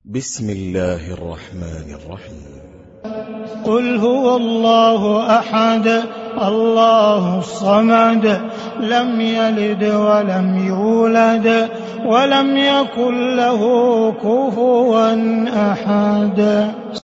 بسم الله الرحمن الرحيم. قل هو الله أحد الله الصمد لم يلد ولم يولد ولم يكن له كفوا أحد.